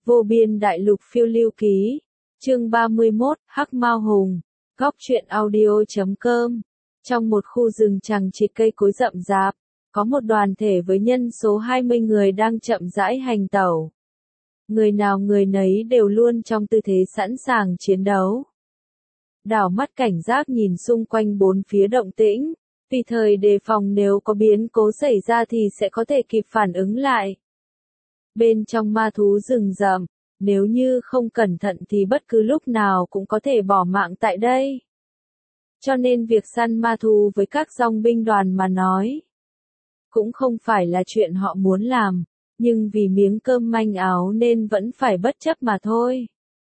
Vô biên đại lục phiêu lưu ký. Chương 31, Hắc Mao Hùng. Góc truyện audio.com. Trong một khu rừng chằng chịt cây cối rậm rạp, có một đoàn thể với nhân số 20 người đang chậm rãi hành tẩu. Người nào người nấy đều luôn trong tư thế sẵn sàng chiến đấu. Đảo mắt cảnh giác nhìn xung quanh bốn phía động tĩnh, tùy thời đề phòng nếu có biến cố xảy ra thì sẽ có thể kịp phản ứng lại. Bên trong ma thú rừng rậm, nếu như không cẩn thận thì bất cứ lúc nào cũng có thể bỏ mạng tại đây. Cho nên việc săn ma thú với các dòng binh đoàn mà nói, cũng không phải là chuyện họ muốn làm, nhưng vì miếng cơm manh áo nên vẫn phải bất chấp mà thôi.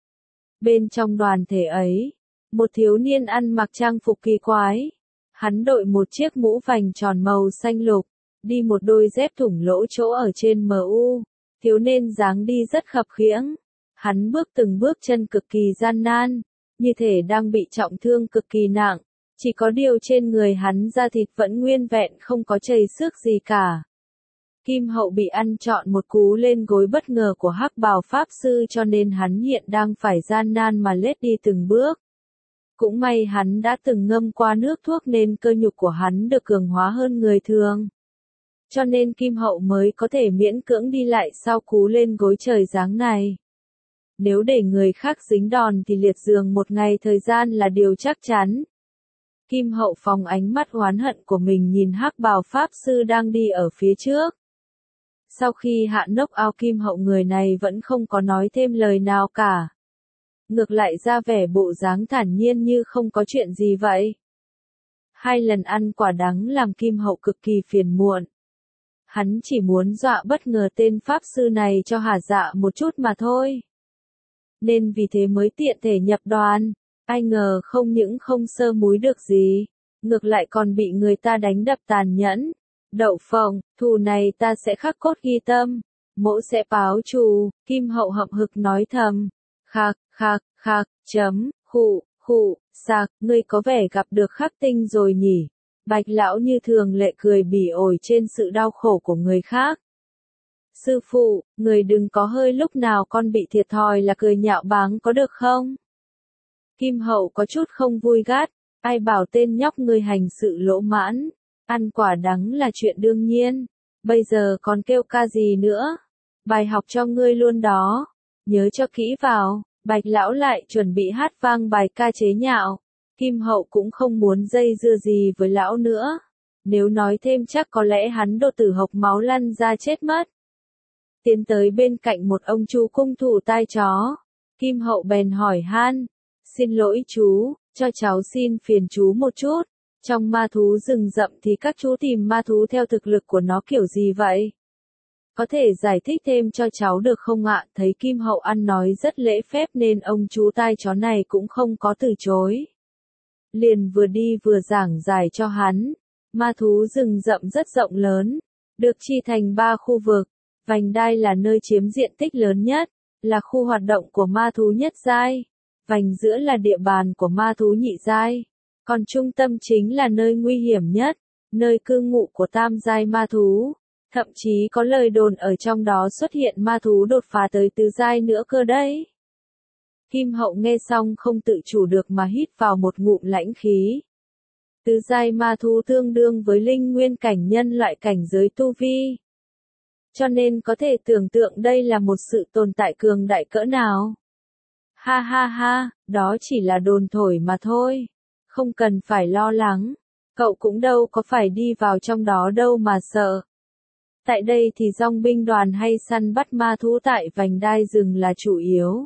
Bên trong đoàn thể ấy, một thiếu niên ăn mặc trang phục kỳ quái. Hắn đội một chiếc mũ vành tròn màu xanh lục, đi một đôi dép thủng lỗ chỗ ở trên MU. Thiếu niên dáng đi rất khập khiễng. Hắn bước từng bước chân cực kỳ gian nan, như thể đang bị trọng thương cực kỳ nặng. Chỉ có điều trên người hắn da thịt vẫn nguyên vẹn không có chảy xước gì cả. Kim Hậu bị ăn trọn một cú lên gối bất ngờ của Hắc Bào Pháp Sư cho nên hắn hiện đang phải gian nan mà lết đi từng bước. Cũng may hắn đã từng ngâm qua nước thuốc nên cơ nhục của hắn được cường hóa hơn người thường. Cho nên Kim Hậu mới có thể miễn cưỡng đi lại sau cú lên gối trời giáng này. Nếu để người khác dính đòn thì liệt giường một ngày thời gian là điều chắc chắn. Kim Hậu phóng ánh mắt oán hận của mình nhìn Hắc Bào Pháp Sư đang đi ở phía trước. Sau khi hạ knock out Kim Hậu, người này vẫn không có nói thêm lời nào cả. Ngược lại ra vẻ bộ dáng thản nhiên như không có chuyện gì vậy. 2 lần ăn quả đắng làm Kim Hậu cực kỳ phiền muộn. Hắn chỉ muốn dọa bất ngờ tên Pháp Sư này cho hả dạ một chút mà thôi. Nên vì thế mới tiện thể nhập đoàn. Ai ngờ không những không sơ múi được gì, ngược lại còn bị người ta đánh đập tàn nhẫn. Đậu phộng, thù này ta sẽ khắc cốt ghi tâm, mỗ sẽ báo thù. Kim Hậu hậm hực nói thầm. Khạc, khạc, khạc, khụ, sạc, ngươi có vẻ gặp được khắc tinh rồi nhỉ. Bạch lão như thường lệ cười bỉ ổi trên sự đau khổ của người khác. Sư phụ, người đừng có hơi lúc nào con bị thiệt thòi là cười nhạo báng có được không? Kim Hậu có chút không vui gắt, ai bảo tên nhóc ngươi hành sự lỗ mãn, ăn quả đắng là chuyện đương nhiên, bây giờ còn kêu ca gì nữa? Bài học cho ngươi luôn đó, nhớ cho kỹ vào. Bạch lão lại chuẩn bị hát vang bài ca chế nhạo. Kim Hậu cũng không muốn dây dưa gì với lão nữa. Nếu nói thêm chắc có lẽ hắn đột tử hộc máu lăn ra chết mất. Tiến tới bên cạnh một ông chú cung thủ tai chó. Kim Hậu bèn hỏi han. Xin lỗi chú, cho cháu xin phiền chú một chút. Trong ma thú rừng rậm thì các chú tìm ma thú theo thực lực của nó kiểu gì vậy? Có thể giải thích thêm cho cháu được không ạ? Thấy Kim Hậu ăn nói rất lễ phép nên ông chú tai chó này cũng không có từ chối. Liền vừa đi vừa giảng giải cho hắn. Ma thú rừng rậm rất rộng lớn, được chia thành 3 khu vực. Vành đai là nơi chiếm diện tích lớn nhất, là khu hoạt động của ma thú nhất giai. Vành giữa là địa bàn của ma thú nhị giai. Còn trung tâm chính là nơi nguy hiểm nhất, nơi cư ngụ của tam giai ma thú. Thậm chí có lời đồn ở trong đó xuất hiện ma thú đột phá tới tứ giai nữa cơ đấy. Kim Hậu nghe xong không tự chủ được mà hít vào một ngụm lãnh khí. Tứ giai ma thú tương đương với linh nguyên cảnh nhân loại cảnh giới tu vi. Cho nên có thể tưởng tượng đây là một sự tồn tại cường đại cỡ nào. Ha ha ha, đó chỉ là đồn thổi mà thôi. Không cần phải lo lắng. Cậu cũng đâu có phải đi vào trong đó đâu mà sợ. Tại đây thì dòng binh đoàn hay săn bắt ma thú tại vành đai rừng là chủ yếu.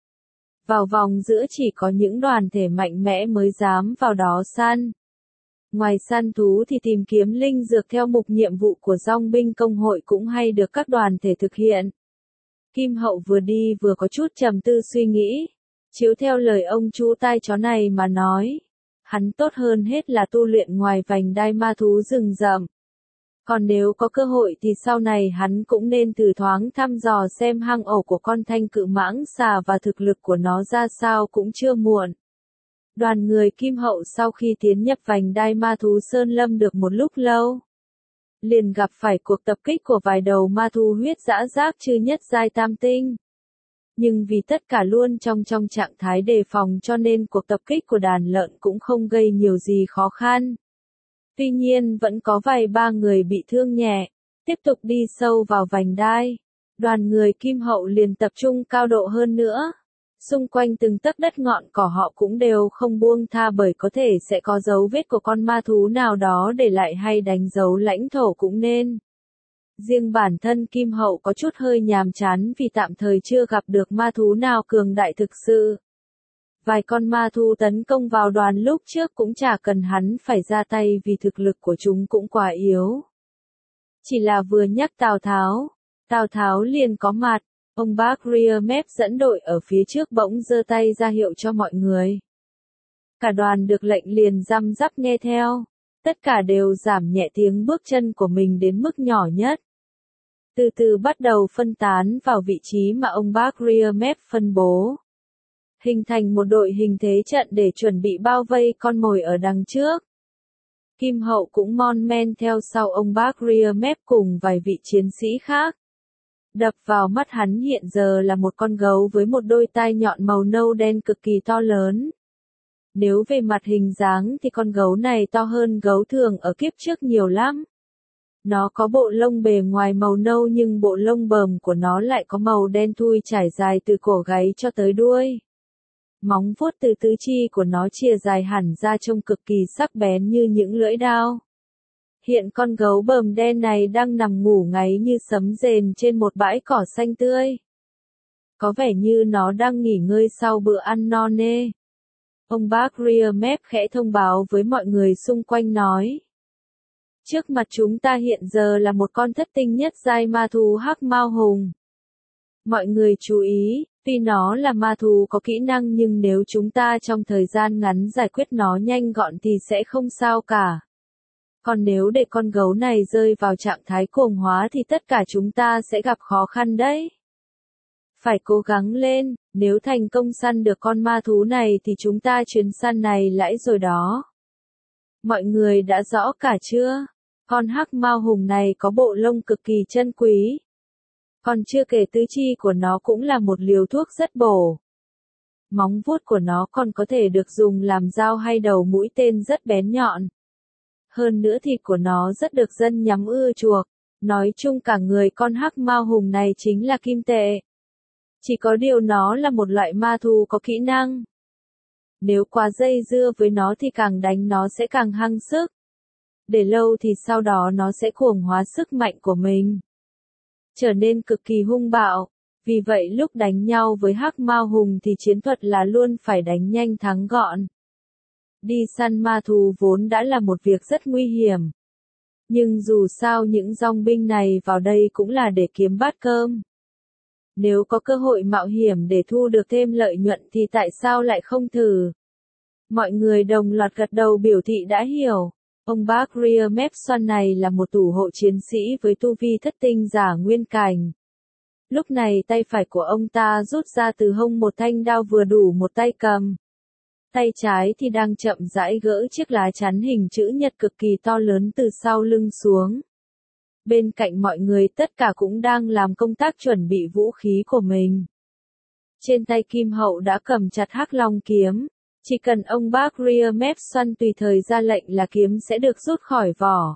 Vào vòng giữa chỉ có những đoàn thể mạnh mẽ mới dám vào đó săn. Ngoài săn thú thì tìm kiếm linh dược theo mục nhiệm vụ của dòng binh công hội cũng hay được các đoàn thể thực hiện. Kim Hậu vừa đi vừa có chút trầm tư suy nghĩ. Chiếu theo lời ông chú tai chó này mà nói, hắn tốt hơn hết là tu luyện ngoài vành đai ma thú rừng rậm. Còn nếu có cơ hội thì sau này hắn cũng nên thử thoáng thăm dò xem hang ổ của con thanh cự mãng xà và thực lực của nó ra sao cũng chưa muộn. Đoàn người Kim Hậu sau khi tiến nhập vành đai ma thú Sơn Lâm được một lúc lâu, liền gặp phải cuộc tập kích của vài đầu ma thú huyết dã giác chư nhất giai tam tinh. Nhưng vì tất cả luôn trong trạng thái đề phòng cho nên cuộc tập kích của đàn lợn cũng không gây nhiều gì khó khăn. Tuy nhiên vẫn có vài ba người bị thương nhẹ. Tiếp tục đi sâu vào vành đai. Đoàn người Kim Hậu liền tập trung cao độ hơn nữa. Xung quanh từng tấc đất ngọn cỏ họ cũng đều không buông tha bởi có thể sẽ có dấu vết của con ma thú nào đó để lại hay đánh dấu lãnh thổ cũng nên. Riêng bản thân Kim Hậu có chút hơi nhàm chán vì tạm thời chưa gặp được ma thú nào cường đại thực sự. Vài con ma thú tấn công vào đoàn lúc trước cũng chả cần hắn phải ra tay vì thực lực của chúng cũng quá yếu. Chỉ là vừa nhắc Tào Tháo liền có mặt, ông bác rear mép dẫn đội ở phía trước bỗng giơ tay ra hiệu cho mọi người. Cả đoàn được lệnh liền răm rắp nghe theo, tất cả đều giảm nhẹ tiếng bước chân của mình đến mức nhỏ nhất. Từ từ bắt đầu phân tán vào vị trí mà ông bác rear mép phân bố. Hình thành một đội hình thế trận để chuẩn bị bao vây con mồi ở đằng trước. Kim Hậu cũng mon men theo sau ông bác rear mép cùng vài vị chiến sĩ khác. Đập vào mắt hắn hiện giờ là một con gấu với một đôi tai nhọn màu nâu đen cực kỳ to lớn. Nếu về mặt hình dáng thì con gấu này to hơn gấu thường ở kiếp trước nhiều lắm. Nó có bộ lông bề ngoài màu nâu nhưng bộ lông bờm của nó lại có màu đen thui trải dài từ cổ gáy cho tới đuôi. Móng vuốt từ tứ chi của nó chìa dài hẳn ra trông cực kỳ sắc bén như những lưỡi dao. Hiện con gấu bờm đen này đang nằm ngủ ngáy như sấm rền trên một bãi cỏ xanh tươi. Có vẻ như nó đang nghỉ ngơi sau bữa ăn no nê. Ông bác rear mép khẽ thông báo với mọi người xung quanh nói. Trước mặt chúng ta hiện giờ là một con thất tinh nhất giai ma thú hắc mao hùng. Mọi người chú ý, tuy nó là ma thú có kỹ năng nhưng nếu chúng ta trong thời gian ngắn giải quyết nó nhanh gọn thì sẽ không sao cả. Còn nếu để con gấu này rơi vào trạng thái cuồng hóa thì tất cả chúng ta sẽ gặp khó khăn đấy. Phải cố gắng lên, nếu thành công săn được con ma thú này thì chúng ta chuyến săn này lãi rồi đó. Mọi người đã rõ cả chưa? Con hắc mao hùng này có bộ lông cực kỳ chân quý. Còn chưa kể tứ chi của nó cũng là một liều thuốc rất bổ. Móng vuốt của nó còn có thể được dùng làm dao hay đầu mũi tên rất bén nhọn. Hơn nữa thịt của nó rất được dân nhắm ưa chuộng. Nói chung cả người con hắc mao hùng này chính là kim tệ. Chỉ có điều nó là một loại ma thú có kỹ năng. Nếu quá dây dưa với nó thì càng đánh nó sẽ càng hăng sức. Để lâu thì sau đó nó sẽ cuồng hóa sức mạnh của mình. Trở nên cực kỳ hung bạo. Vì vậy lúc đánh nhau với hắc mao hùng thì chiến thuật là luôn phải đánh nhanh thắng gọn. Đi săn ma thú vốn đã là một việc rất nguy hiểm. Nhưng dù sao những dòng binh này vào đây cũng là để kiếm bát cơm. Nếu có cơ hội mạo hiểm để thu được thêm lợi nhuận thì tại sao lại không thử? Mọi người đồng loạt gật đầu biểu thị đã hiểu. Ông bác rear mép xoăn này là một thủ hộ chiến sĩ với tu vi thất tinh giả nguyên cảnh. Lúc này tay phải của ông ta rút ra từ hông một thanh đao vừa đủ một tay cầm. Tay trái thì đang chậm rãi gỡ chiếc lá chắn hình chữ nhật cực kỳ to lớn từ sau lưng xuống. Bên cạnh mọi người tất cả cũng đang làm công tác chuẩn bị vũ khí của mình. Trên tay Kim Hậu đã cầm chặt hắc long kiếm. Chỉ cần ông bác rear mép xoăn tùy thời ra lệnh là kiếm sẽ được rút khỏi vỏ.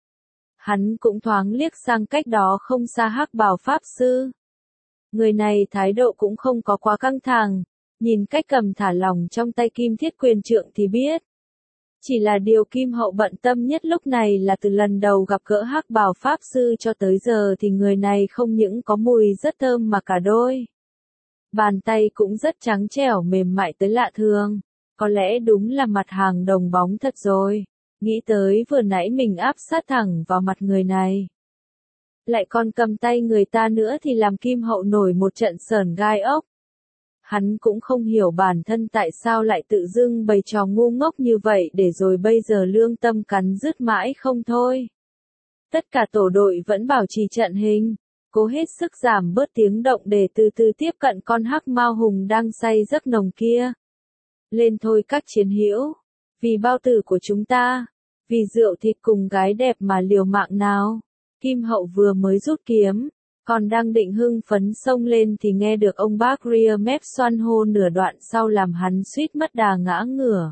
Hắn cũng thoáng liếc sang cách đó không xa hắc bào pháp sư. Người này thái độ cũng không có quá căng thẳng, nhìn cách cầm thả lỏng trong tay Kim Thiết Quyền Trượng thì biết. Chỉ là điều Kim Hậu bận tâm nhất lúc này là từ lần đầu gặp gỡ hắc bào pháp sư cho tới giờ thì người này không những có mùi rất thơm mà cả đôi. Bàn tay cũng rất trắng trẻo mềm mại tới lạ thường. Có lẽ đúng là mặt hàng đồng bóng thật rồi. Nghĩ tới vừa nãy mình áp sát thẳng vào mặt người này. Lại còn cầm tay người ta nữa thì làm Kim Hậu nổi một trận sởn gai ốc. Hắn cũng không hiểu bản thân tại sao lại tự dưng bày trò ngu ngốc như vậy để rồi bây giờ lương tâm cắn rứt mãi không thôi. Tất cả tổ đội vẫn bảo trì trận hình, cố hết sức giảm bớt tiếng động để từ từ tiếp cận con hắc mao hùng đang say giấc nồng kia. Lên thôi các chiến hữu, vì bao tử của chúng ta, vì rượu thịt cùng gái đẹp mà liều mạng nào. Kim Hậu vừa mới rút kiếm, Còn đang định hưng phấn xông lên thì nghe được ông bác ria mép xoăn hô nửa đoạn sau làm hắn suýt mất đà ngã ngửa.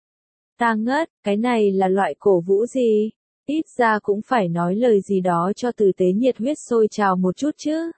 Ta ngất, cái này là loại cổ vũ gì? Ít ra cũng phải nói lời gì đó cho tử tế nhiệt huyết sôi trào một chút chứ.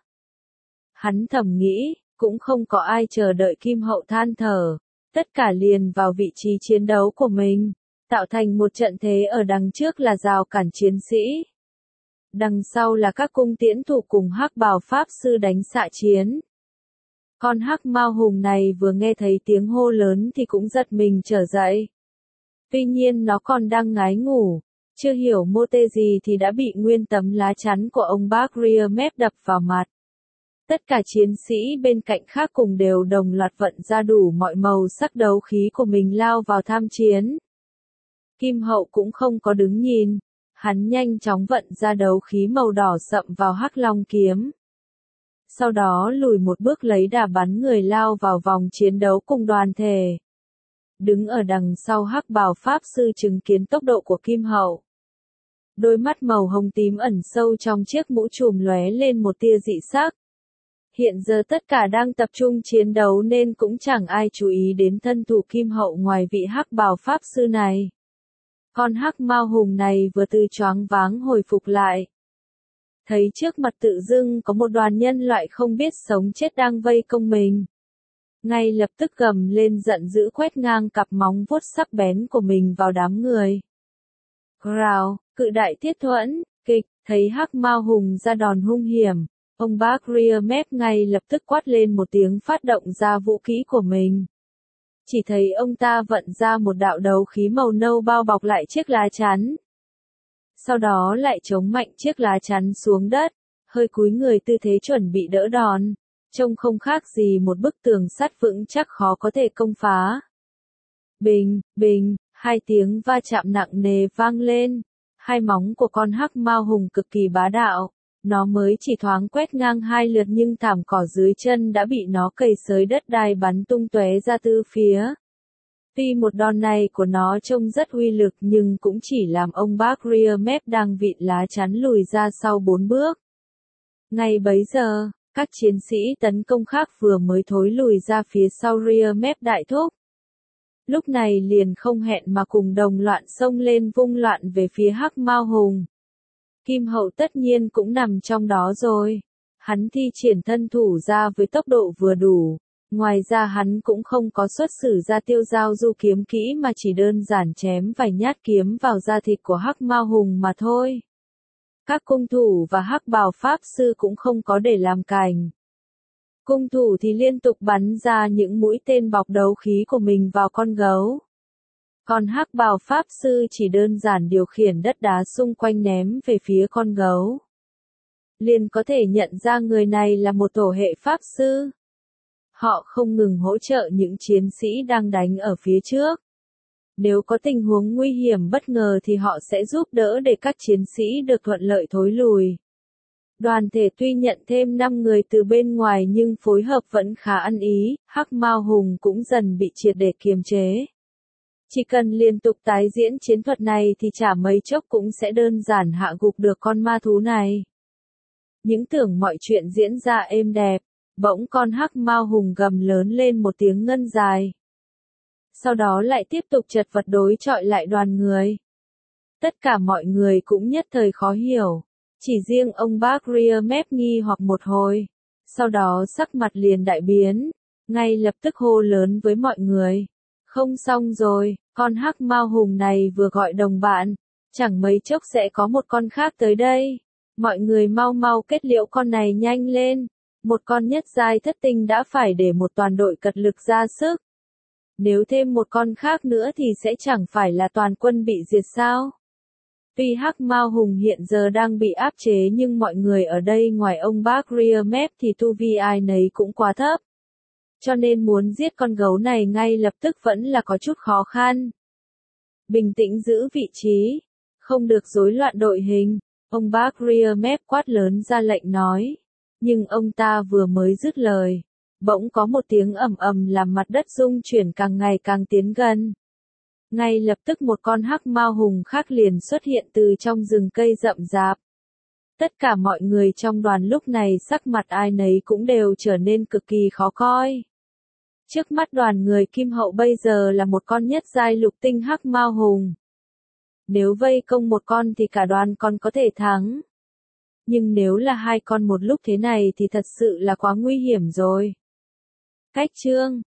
Hắn thầm nghĩ, cũng không có ai chờ đợi Kim Hậu than thở, tất cả liền vào vị trí chiến đấu của mình, tạo thành một trận thế ở đằng trước là rào cản chiến sĩ. Đằng sau là các cung tiễn thủ cùng hắc bào pháp sư đánh xạ chiến. Con hắc mao hùng này vừa nghe thấy tiếng hô lớn thì cũng giật mình trở dậy. Tuy nhiên nó còn đang ngái ngủ, chưa hiểu mô tê gì thì đã bị nguyên tấm lá chắn của ông bác ria mép đập vào mặt. Tất cả chiến sĩ bên cạnh khác cùng đều đồng loạt vận ra đủ mọi màu sắc đấu khí của mình lao vào tham chiến. Kim Hậu cũng không có đứng nhìn, hắn nhanh chóng vận ra đấu khí màu đỏ sậm vào hắc long kiếm. Sau đó lùi một bước lấy đà bắn người lao vào vòng chiến đấu cùng đoàn thể. Đứng ở đằng sau hắc bào pháp sư chứng kiến tốc độ của Kim Hậu. Đôi mắt màu hồng tím ẩn sâu trong chiếc mũ trùm lóe lên một tia dị sắc. Hiện giờ tất cả đang tập trung chiến đấu nên cũng chẳng ai chú ý đến thân thủ Kim Hậu ngoài vị hắc bào pháp sư này. Con hắc mao hùng này vừa từ choáng váng hồi phục lại. Thấy trước mặt tự dưng có một đoàn nhân loại không biết sống chết đang vây công mình. Ngay lập tức gầm lên giận dữ quét ngang cặp móng vuốt sắc bén của mình vào đám người. Rào, cự đại thiết thuẫn, kịch, thấy hắc mao hùng ra đòn hung hiểm. Ông bác ria mép ngay lập tức quát lên một tiếng phát động ra vũ khí của mình. Chỉ thấy ông ta vận ra một đạo đấu khí màu nâu bao bọc lại chiếc lá chắn. Sau đó lại chống mạnh chiếc lá chắn xuống đất, hơi cúi người tư thế chuẩn bị đỡ đòn, trông không khác gì một bức tường sắt vững chắc khó có thể công phá. Bình, bình, hai tiếng va chạm nặng nề vang lên, hai móng của con hắc mao hùng cực kỳ bá đạo. Nó mới chỉ thoáng quét ngang hai lượt nhưng thảm cỏ dưới chân đã bị nó cày xới đất đai bắn tung tóe ra tứ phía. Tuy một đòn này của nó trông rất uy lực nhưng cũng chỉ làm ông bác ria mép đang vịn lá chắn lùi ra sau 4 bước. Ngay bấy giờ, các chiến sĩ tấn công khác vừa mới thối lùi ra phía sau ria mép đại thúc. Lúc này liền không hẹn mà cùng đồng loạn xông lên vung loạn về phía hắc mao hùng. Kim Hậu tất nhiên cũng nằm trong đó rồi. Hắn thi triển thân thủ ra với tốc độ vừa đủ. Ngoài ra hắn cũng không có xuất sử ra tiêu giao du kiếm kỹ mà chỉ đơn giản chém vài nhát kiếm vào da thịt của hắc mao hùng mà thôi. Các cung thủ và hắc bào pháp sư cũng không có để làm cành. Cung thủ thì liên tục bắn ra những mũi tên bọc đấu khí của mình vào con gấu. Còn hắc bào pháp sư chỉ đơn giản điều khiển đất đá xung quanh ném về phía con gấu. Liền có thể nhận ra người này là một tổ hệ pháp sư. Họ không ngừng hỗ trợ những chiến sĩ đang đánh ở phía trước. Nếu có tình huống nguy hiểm bất ngờ thì họ sẽ giúp đỡ để các chiến sĩ được thuận lợi thối lùi. Đoàn thể tuy nhận thêm 5 người từ bên ngoài nhưng phối hợp vẫn khá ăn ý, hắc mao hùng cũng dần bị triệt để kiềm chế. Chỉ cần liên tục tái diễn chiến thuật này thì chả mấy chốc cũng sẽ đơn giản hạ gục được con ma thú này. Những tưởng mọi chuyện diễn ra êm đẹp, bỗng con hắc mao hùng gầm lớn lên một tiếng ngân dài. Sau đó lại tiếp tục chật vật đối chọi lại đoàn người. Tất cả mọi người cũng nhất thời khó hiểu. Chỉ riêng ông bác ria mép nghi hoặc một hồi. Sau đó sắc mặt liền đại biến. Ngay lập tức hô lớn với mọi người. Không xong rồi, con hắc mao hùng này vừa gọi đồng bạn. Chẳng mấy chốc sẽ có một con khác tới đây. Mọi người mau mau kết liễu con này nhanh lên. Một con nhất giai thất tinh đã phải để một toàn đội cật lực ra sức. Nếu thêm một con khác nữa thì sẽ chẳng phải là toàn quân bị diệt sao? Tuy hắc mao hùng hiện giờ đang bị áp chế nhưng mọi người ở đây ngoài ông bác ria mép thì tu vi ai nấy cũng quá thấp. Cho nên muốn giết con gấu này ngay lập tức vẫn là có chút khó khăn. Bình tĩnh giữ vị trí, không được rối loạn đội hình, ông bác ria mép quát lớn ra lệnh nói. Nhưng ông ta vừa mới dứt lời, bỗng có một tiếng ầm ầm làm mặt đất rung chuyển càng ngày càng tiến gần. Ngay lập tức một con hắc mao hùng khác liền xuất hiện từ trong rừng cây rậm rạp. Tất cả mọi người trong đoàn lúc này sắc mặt ai nấy cũng đều trở nên cực kỳ khó coi. Trước mắt đoàn người Kim Hậu bây giờ là một con nhất giai lục tinh hắc mao hùng. Nếu vây công một con thì cả đoàn còn có thể thắng. Nhưng nếu là hai con một lúc thế này thì thật sự là quá nguy hiểm rồi. Cách chương